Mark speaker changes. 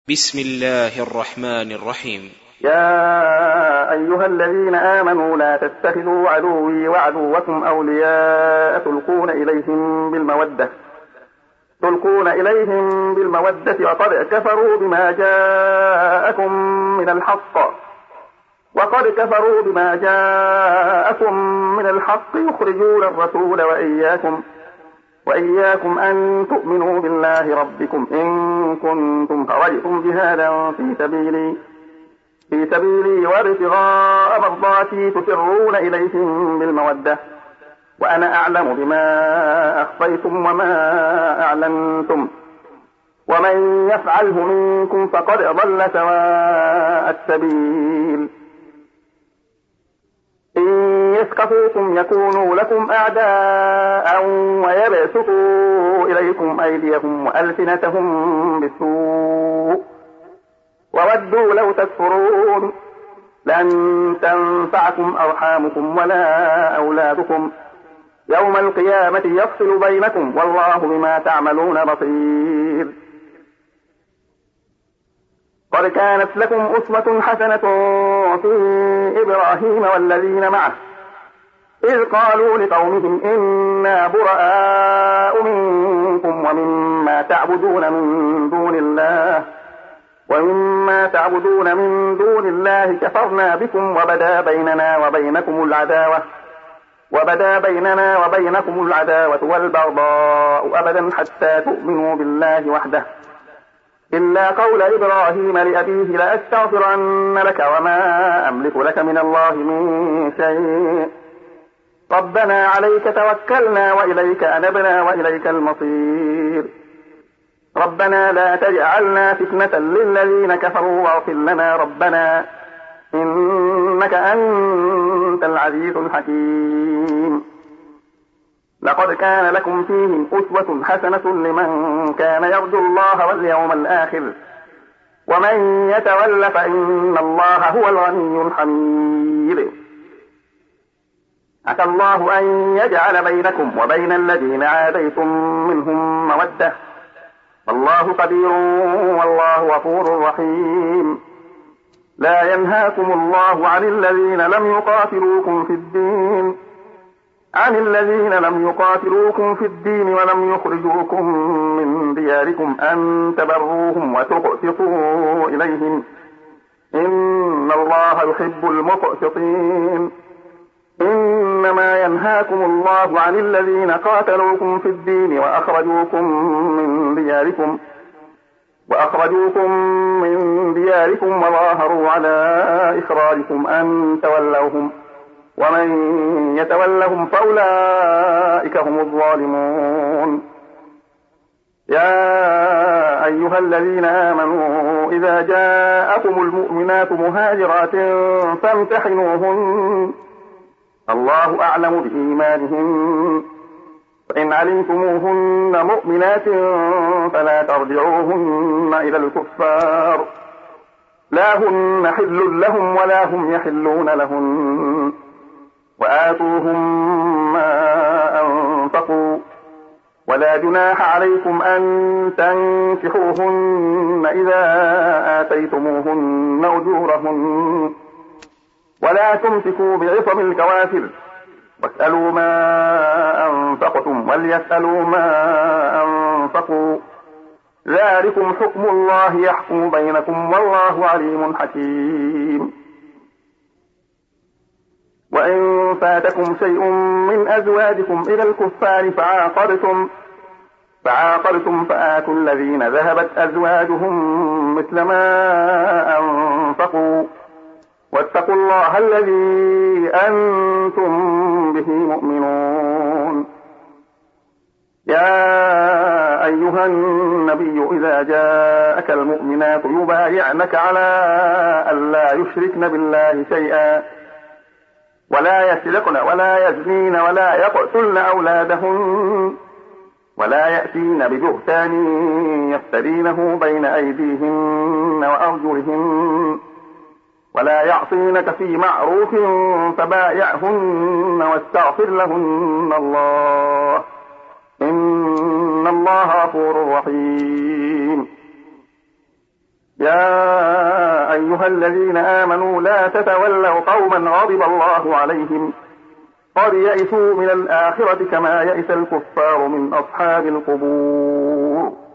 Speaker 1: بسم الله الرحمن الرحيم.
Speaker 2: يا أيها الذين آمنوا لا تتخذوا عدوي وعدوكم أولياء تلقون إليهم بالمودة وقد كفروا بما جاءكم من الحق يخرجون الرسول وإياكم أن تؤمنوا بالله ربكم إن كنتم خرجتم جهادا في سبيلي وابتغاء مرضاتي تسرون إليهم بالمودة وأنا أعلم بما أخفيتم وما أعلنتم ومن يفعله منكم فقد ضل سواء السبيل. إن يثقفوكم يكونوا لكم أعداء ويبسطوا إليكم أيديهم وألسنتهم بالسوء وودوا لو تكفرون لن تنفعكم أرحامكم ولا أولادكم يوم القيامة يفصل بينكم والله بما تعملون بصير. قد كانت لكم أسوة حسنة في إبراهيم والذين معه إذ قالوا لقومهم إنا براء منكم ومما تعبدون من دون الله كفرنا بكم وبدا بيننا وبينكم العداوة والبغضاء أبدا حتى تؤمنوا بالله وحده إلا قول إبراهيم لأبيه لأستغفرن لك وما أملك لك من الله من شيء ربنا عليك توكلنا وإليك أنبنا وإليك المصير ربنا لا تجعلنا فتنة للذين كفروا واغفر لنا ربنا إنك أنت العزيز الحكيم. لقد كان لكم فيهم أسوة حسنة لمن كان يرجو الله واليوم الآخر ومن يتول فإن الله هو الغني الحميد. عسى الله أن يجعل بينكم وبين الذين عاديتم منهم مودة والله قدير والله غفور رحيم. لا ينهاكم الله عن الذين لم يقاتلوكم في الدين ولم يخرجوكم من دياركم أن تبروهم وتقسطوا إليهم إن الله يحب المقسطين. إنما ينهاكم الله عن الذين قاتلوكم في الدين وأخرجوكم من دياركم وظاهروا على إخراجكم أن تولوهم ومن يتولهم فأولئك هم الظالمون. يا أيها الذين آمنوا إذا جاءكم المؤمنات مهاجرات فامتحنوهن الله أعلم بإيمانهن فإن علمتموهن مؤمنات فلا ترجعوهن إلى الكفار لا هن حل لهم ولا هم يحلون لهن وآتوهم ما أنفقوا ولا جناح عليكم أن تنكحوهن إذا آتيتموهن أجورهن ولا تمسكوا بعصم الكوافر واسألوا ما أنفقتم وليسألوا ما أنفقوا ذلكم حكم الله يحكم بينكم والله عليم حكيم. وإن فاتكم شيء من أزواجكم إلى الكفار فعاقبتم فآتوا الذين ذهبت أزواجهم مثل ما أنفقوا واتقوا الله الذي أنتم به مؤمنون. يا أيها النبي إذا جاءك المؤمنات يبايعنك على ألا يشركن بالله شيئا ولا يسرقن ولا يزنين ولا يقتلن أولادهن ولا يأتين ببهتان يفترينه بين أيديهن وأرجلهن ولا يعصينك في معروف فبايعهن واستغفر لهن الله إن الله غفور رحيم. يا أيها الذين آمنوا لا تتولوا قوما غضب الله عليهم قد يئسوا من الآخرة كما يئس الكفار من أصحاب القبور.